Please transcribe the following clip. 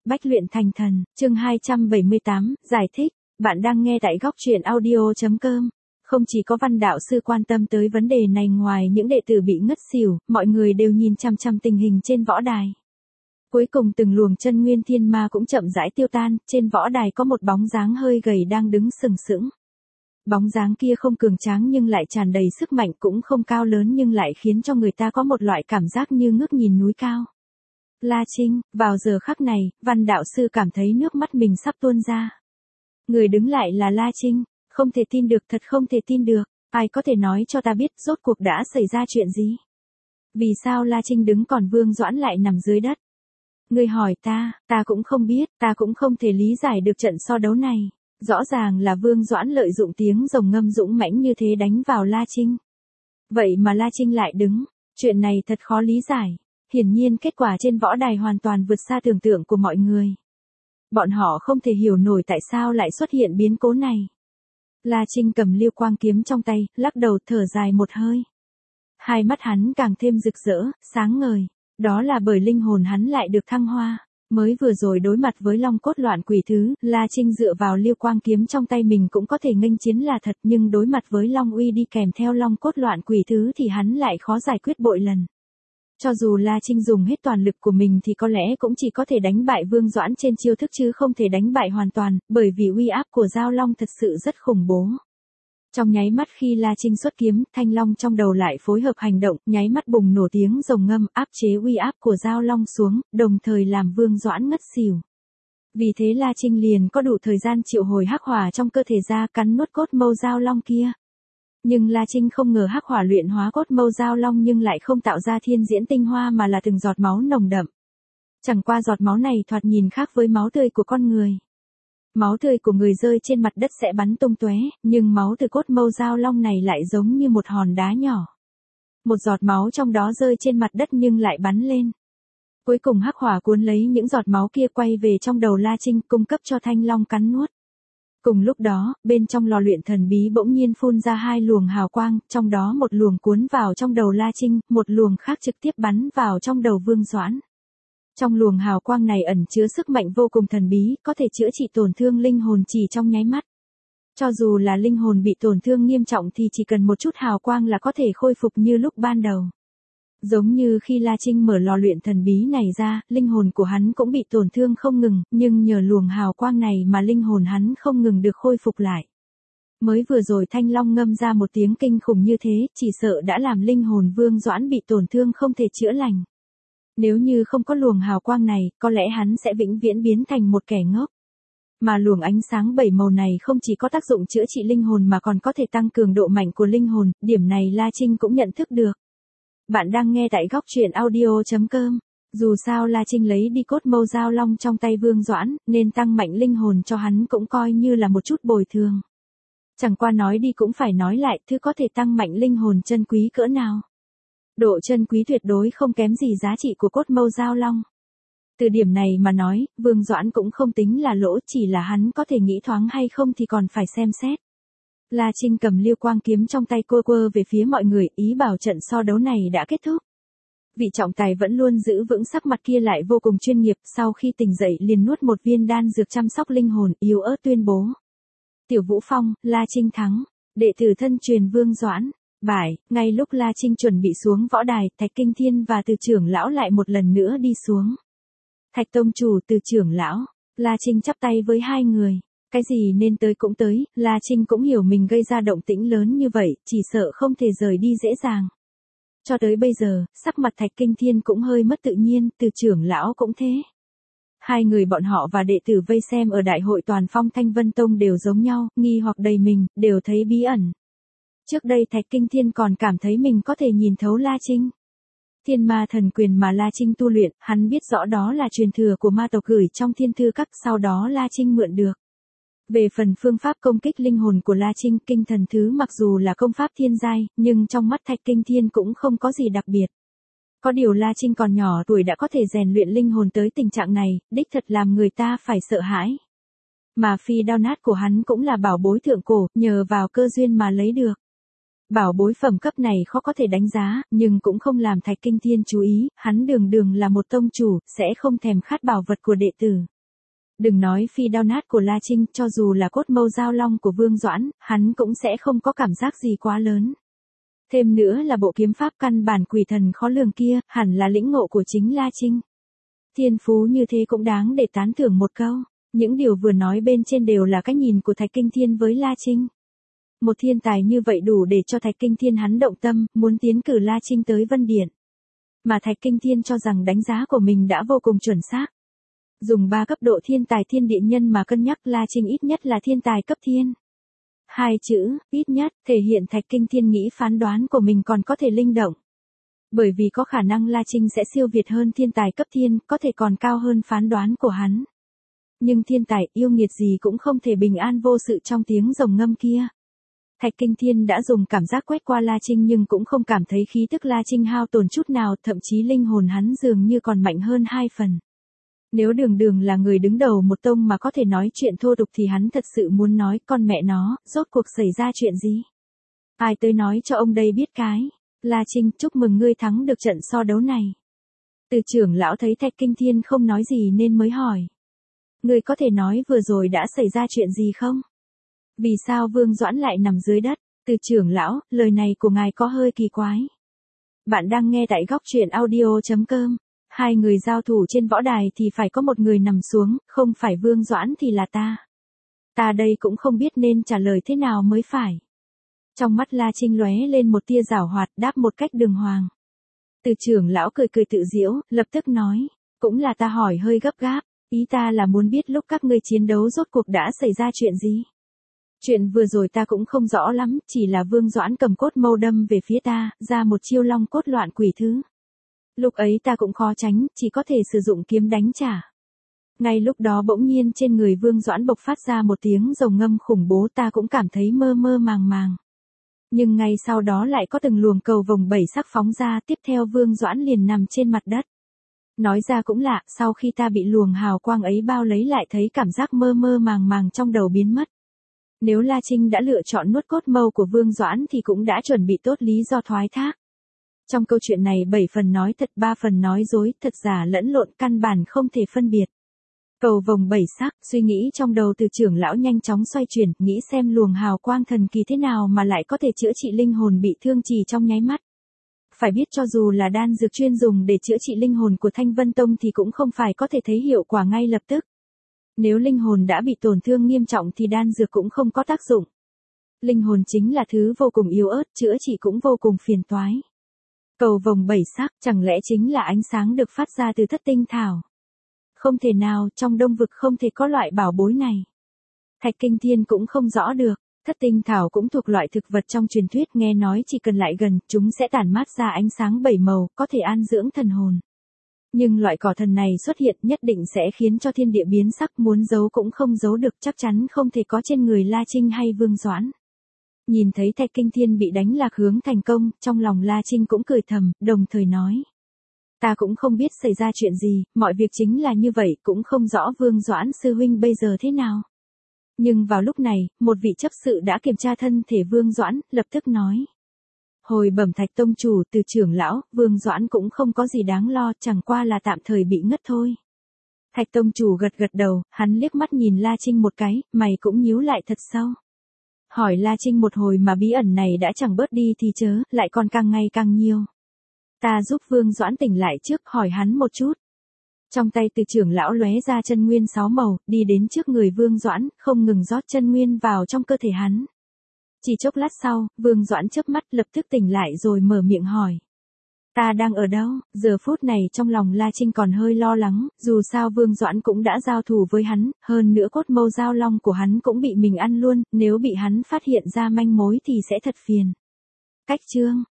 Bách luyện thành thần, chương 278, giải thích, bạn đang nghe tại góc truyện audio.com. Không chỉ có Văn đạo sư quan tâm tới vấn đề này, ngoài những đệ tử bị ngất xỉu, mọi người đều nhìn chằm chằm tình hình trên võ đài. Cuối cùng từng luồng chân nguyên thiên ma cũng chậm rãi tiêu tan, trên võ đài có một bóng dáng hơi gầy đang đứng sừng sững. Bóng dáng kia không cường tráng nhưng lại tràn đầy sức mạnh, cũng không cao lớn nhưng lại khiến cho người ta có một loại cảm giác như ngước nhìn núi cao. La Trinh, vào giờ khắc này, Văn đạo sư cảm thấy nước mắt mình sắp tuôn ra. Người đứng lại là La Trinh, không thể tin được, thật không thể tin được, ai có thể nói cho ta biết rốt cuộc đã xảy ra chuyện gì? Vì sao La Trinh đứng còn Vương Doãn lại nằm dưới đất? Người hỏi ta cũng không biết, ta cũng không thể lý giải được trận so đấu này. Rõ ràng là Vương Doãn lợi dụng tiếng rồng ngâm dũng mãnh như thế đánh vào La Trinh. Vậy mà La Trinh lại đứng, chuyện này thật khó lý giải. Hiển nhiên kết quả trên võ đài hoàn toàn vượt xa tưởng tượng của mọi người. Bọn họ không thể hiểu nổi tại sao lại xuất hiện biến cố này. La Trinh cầm Liêu Quang kiếm trong tay, lắc đầu thở dài một hơi. Hai mắt hắn càng thêm rực rỡ, sáng ngời. Đó là bởi linh hồn hắn lại được thăng hoa. Mới vừa rồi đối mặt với long cốt loạn quỷ thứ, La Trinh dựa vào Liêu Quang kiếm trong tay mình cũng có thể nghênh chiến là thật, nhưng đối mặt với long uy đi kèm theo long cốt loạn quỷ thứ thì hắn lại khó giải quyết bội lần. Cho dù La Trinh dùng hết toàn lực của mình thì có lẽ cũng chỉ có thể đánh bại Vương Doãn trên chiêu thức chứ không thể đánh bại hoàn toàn, bởi vì uy áp của Giao Long thật sự rất khủng bố. Trong nháy mắt khi La Trinh xuất kiếm, Thanh Long trong đầu lại phối hợp hành động, nháy mắt bùng nổ tiếng rồng ngâm áp chế uy áp của Giao Long xuống, đồng thời làm Vương Doãn ngất xỉu. Vì thế La Trinh liền có đủ thời gian triệu hồi hắc hỏa trong cơ thể ra cắn nuốt cốt mâu Giao Long kia. Nhưng La Trinh không ngờ hắc hỏa luyện hóa cốt mâu Giao Long nhưng lại không tạo ra thiên diễn tinh hoa mà là từng giọt máu nồng đậm. Chẳng qua giọt máu này thoạt nhìn khác với máu tươi của con người. Máu tươi của người rơi trên mặt đất sẽ bắn tung tóe, nhưng máu từ cốt mâu Giao Long này lại giống như một hòn đá nhỏ. Một giọt máu trong đó rơi trên mặt đất nhưng lại bắn lên. Cuối cùng hắc hỏa cuốn lấy những giọt máu kia quay về trong đầu La Trinh, cung cấp cho Thanh Long cắn nuốt. Cùng lúc đó, bên trong lò luyện thần bí bỗng nhiên phun ra hai luồng hào quang, trong đó một luồng cuốn vào trong đầu La Trinh, một luồng khác trực tiếp bắn vào trong đầu Vương Doãn. Trong luồng hào quang này ẩn chứa sức mạnh vô cùng thần bí, có thể chữa trị tổn thương linh hồn chỉ trong nháy mắt. Cho dù là linh hồn bị tổn thương nghiêm trọng thì chỉ cần một chút hào quang là có thể khôi phục như lúc ban đầu. Giống như khi La Trinh mở lò luyện thần bí này ra, linh hồn của hắn cũng bị tổn thương không ngừng, nhưng nhờ luồng hào quang này mà linh hồn hắn không ngừng được khôi phục lại. Mới vừa rồi Thanh Long ngâm ra một tiếng kinh khủng như thế, chỉ sợ đã làm linh hồn Vương Doãn bị tổn thương không thể chữa lành. Nếu như không có luồng hào quang này, có lẽ hắn sẽ vĩnh viễn biến thành một kẻ ngốc. Mà luồng ánh sáng bảy màu này không chỉ có tác dụng chữa trị linh hồn mà còn có thể tăng cường độ mạnh của linh hồn, điểm này La Trinh cũng nhận thức được. Bạn đang nghe tại góc truyện audio.com. Dù sao La Trinh lấy đi cốt mâu Giao Long trong tay Vương Doãn, nên tăng mạnh linh hồn cho hắn cũng coi như là một chút bồi thường. Chẳng qua nói đi cũng phải nói lại, thứ có thể tăng mạnh linh hồn chân quý cỡ nào. Độ chân quý tuyệt đối không kém gì giá trị của cốt mâu Giao Long. Từ điểm này mà nói, Vương Doãn cũng không tính là lỗ, chỉ là hắn có thể nghĩ thoáng hay không thì còn phải xem xét. La Trinh cầm Liêu Quang kiếm trong tay quơ về phía mọi người, ý bảo trận so đấu này đã kết thúc. Vị trọng tài vẫn luôn giữ vững sắc mặt kia lại vô cùng chuyên nghiệp, sau khi tỉnh dậy liền nuốt một viên đan dược chăm sóc linh hồn, yếu ớt tuyên bố. Tiểu Vũ Phong, La Trinh thắng, đệ tử thân truyền Vương Doãn. Bại, ngay lúc La Trinh chuẩn bị xuống võ đài, Thạch Kinh Thiên và Từ trưởng lão lại một lần nữa đi xuống. Thạch tông chủ, Từ trưởng lão, La Trinh chắp tay với hai người. Cái gì nên tới cũng tới, La Trinh cũng hiểu mình gây ra động tĩnh lớn như vậy, chỉ sợ không thể rời đi dễ dàng. Cho tới bây giờ, sắc mặt Thạch Kinh Thiên cũng hơi mất tự nhiên, Từ trưởng lão cũng thế. Hai người bọn họ và đệ tử vây xem ở đại hội toàn phong Thanh Vân Tông đều giống nhau, nghi hoặc đầy mình, đều thấy bí ẩn. Trước đây Thạch Kinh Thiên còn cảm thấy mình có thể nhìn thấu La Trinh. Thiên ma thần quyền mà La Trinh tu luyện, hắn biết rõ đó là truyền thừa của ma tộc gửi trong thiên thư các, sau đó La Trinh mượn được. Về phần phương pháp công kích linh hồn của La Trinh, kinh thần thứ mặc dù là công pháp thiên giai, nhưng trong mắt Thạch Kinh Thiên cũng không có gì đặc biệt. Có điều La Trinh còn nhỏ tuổi đã có thể rèn luyện linh hồn tới tình trạng này, đích thật làm người ta phải sợ hãi. Mà phi đao nát của hắn cũng là bảo bối thượng cổ, nhờ vào cơ duyên mà lấy được. Bảo bối phẩm cấp này khó có thể đánh giá, nhưng cũng không làm Thạch Kinh Thiên chú ý, hắn đường là một tông chủ, sẽ không thèm khát bảo vật của đệ tử. Đừng nói phi đao nát của La Trinh, cho dù là cốt mâu dao long của Vương Doãn, hắn cũng sẽ không có cảm giác gì quá lớn. Thêm nữa là bộ kiếm pháp căn bản quỷ thần khó lường kia, hẳn là lĩnh ngộ của chính La Trinh. Thiên phú như thế cũng đáng để tán thưởng một câu. Những điều vừa nói bên trên đều là cái nhìn của Thạch Kinh Thiên với La Trinh. Một thiên tài như vậy đủ để cho Thạch Kinh Thiên hắn động tâm, muốn tiến cử La Trinh tới Vân Điện. Mà Thạch Kinh Thiên cho rằng đánh giá của mình đã vô cùng chuẩn xác. Dùng 3 cấp độ thiên tài thiên địa nhân mà cân nhắc, La Trinh ít nhất là thiên tài cấp thiên. 2 chữ, ít nhất, thể hiện Thạch Kinh Thiên nghĩ phán đoán của mình còn có thể linh động. Bởi vì có khả năng La Trinh sẽ siêu việt hơn thiên tài cấp thiên, có thể còn cao hơn phán đoán của hắn. Nhưng thiên tài yêu nghiệt gì cũng không thể bình an vô sự trong tiếng rồng ngâm kia. Thạch Kinh Thiên đã dùng cảm giác quét qua La Trinh nhưng cũng không cảm thấy khí tức La Trinh hao tổn chút nào, thậm chí linh hồn hắn dường như còn mạnh hơn 2 phần. Nếu Đường Đường là người đứng đầu một tông mà có thể nói chuyện thô tục thì hắn thật sự muốn nói, con mẹ nó, rốt cuộc xảy ra chuyện gì? Ai tới nói cho ông đây biết cái. La Trinh, chúc mừng ngươi thắng được trận so đấu này. Từ trưởng lão thấy Thạch Kinh Thiên không nói gì nên mới hỏi. Ngươi có thể nói vừa rồi đã xảy ra chuyện gì không? Vì sao Vương Doãn lại nằm dưới đất? Từ trưởng lão, lời này của ngài có hơi kỳ quái. Bạn đang nghe tại góc truyện audio.com. 2 người giao thủ trên võ đài thì phải có một người nằm xuống, không phải Vương Doãn thì là ta. Ta đây cũng không biết nên trả lời thế nào mới phải. Trong mắt La Trinh lóe lên một tia giảo hoạt, đáp một cách đường hoàng. Từ trưởng lão cười cười tự giễu, lập tức nói. Cũng là ta hỏi hơi gấp gáp, ý ta là muốn biết lúc các ngươi chiến đấu rốt cuộc đã xảy ra chuyện gì. Chuyện vừa rồi ta cũng không rõ lắm, chỉ là Vương Doãn cầm cốt mâu đâm về phía ta, ra một chiêu long cốt loạn quỷ thứ. Lúc ấy ta cũng khó tránh, chỉ có thể sử dụng kiếm đánh trả. Ngay lúc đó bỗng nhiên trên người Vương Doãn bộc phát ra một tiếng rồng ngâm khủng bố, ta cũng cảm thấy mơ mơ màng màng. Nhưng ngay sau đó lại có từng luồng cầu vồng 7 sắc phóng ra, tiếp theo Vương Doãn liền nằm trên mặt đất. Nói ra cũng lạ, sau khi ta bị luồng hào quang ấy bao lấy lại thấy cảm giác mơ mơ màng màng trong đầu biến mất. Nếu La Trinh đã lựa chọn nuốt cốt mâu của Vương Doãn thì cũng đã chuẩn bị tốt lý do thoái thác. Trong câu chuyện này 7 phần nói thật 3 phần nói dối, thật giả lẫn lộn, căn bản không thể phân biệt. Cầu vồng 7 sắc, suy nghĩ trong đầu từ trưởng lão nhanh chóng xoay chuyển, nghĩ xem luồng hào quang thần kỳ thế nào mà lại có thể chữa trị linh hồn bị thương chỉ trong nháy mắt. Phải biết cho dù là đan dược chuyên dùng để chữa trị linh hồn của Thanh Vân Tông thì cũng không phải có thể thấy hiệu quả ngay lập tức. Nếu linh hồn đã bị tổn thương nghiêm trọng thì đan dược cũng không có tác dụng. Linh hồn chính là thứ vô cùng yếu ớt, chữa trị cũng vô cùng phiền toái. Cầu vồng 7 sắc, chẳng lẽ chính là ánh sáng được phát ra từ thất tinh thảo? Không thể nào, trong đông vực không thể có loại bảo bối này. Thạch Kinh Thiên cũng không rõ được, thất tinh thảo cũng thuộc loại thực vật trong truyền thuyết, nghe nói chỉ cần lại gần, chúng sẽ tản mát ra ánh sáng 7 màu, có thể an dưỡng thần hồn. Nhưng loại cỏ thần này xuất hiện nhất định sẽ khiến cho thiên địa biến sắc, muốn giấu cũng không giấu được, chắc chắn không thể có trên người La Trinh hay Vương Doãn. Nhìn thấy Thạch Kinh Thiên bị đánh lạc hướng thành công, trong lòng La Trinh cũng cười thầm, đồng thời nói. Ta cũng không biết xảy ra chuyện gì, mọi việc chính là như vậy, cũng không rõ Vương Doãn sư huynh bây giờ thế nào. Nhưng vào lúc này, một vị chấp sự đã kiểm tra thân thể Vương Doãn, lập tức nói. Hồi bẩm Thạch tông chủ, từ trưởng lão, Vương Doãn cũng không có gì đáng lo, chẳng qua là tạm thời bị ngất thôi. Thạch tông chủ gật gật đầu, hắn liếc mắt nhìn La Trinh một cái, mày cũng nhíu lại thật sâu. Hỏi La Trinh một hồi mà bí ẩn này đã chẳng bớt đi thì chớ, lại còn càng ngày càng nhiều. Ta giúp Vương Doãn tỉnh lại trước, hỏi hắn một chút. Trong tay từ trưởng lão lóe ra chân nguyên 6 màu, đi đến trước người Vương Doãn, không ngừng rót chân nguyên vào trong cơ thể hắn. Chỉ chốc lát sau, Vương Doãn chớp mắt lập tức tỉnh lại rồi mở miệng hỏi. Ta đang ở đâu? Giờ phút này trong lòng La Trinh còn hơi lo lắng, dù sao Vương Doãn cũng đã giao thủ với hắn, hơn nữa cốt mâu giao long của hắn cũng bị mình ăn luôn, nếu bị hắn phát hiện ra manh mối thì sẽ thật phiền. Cách chương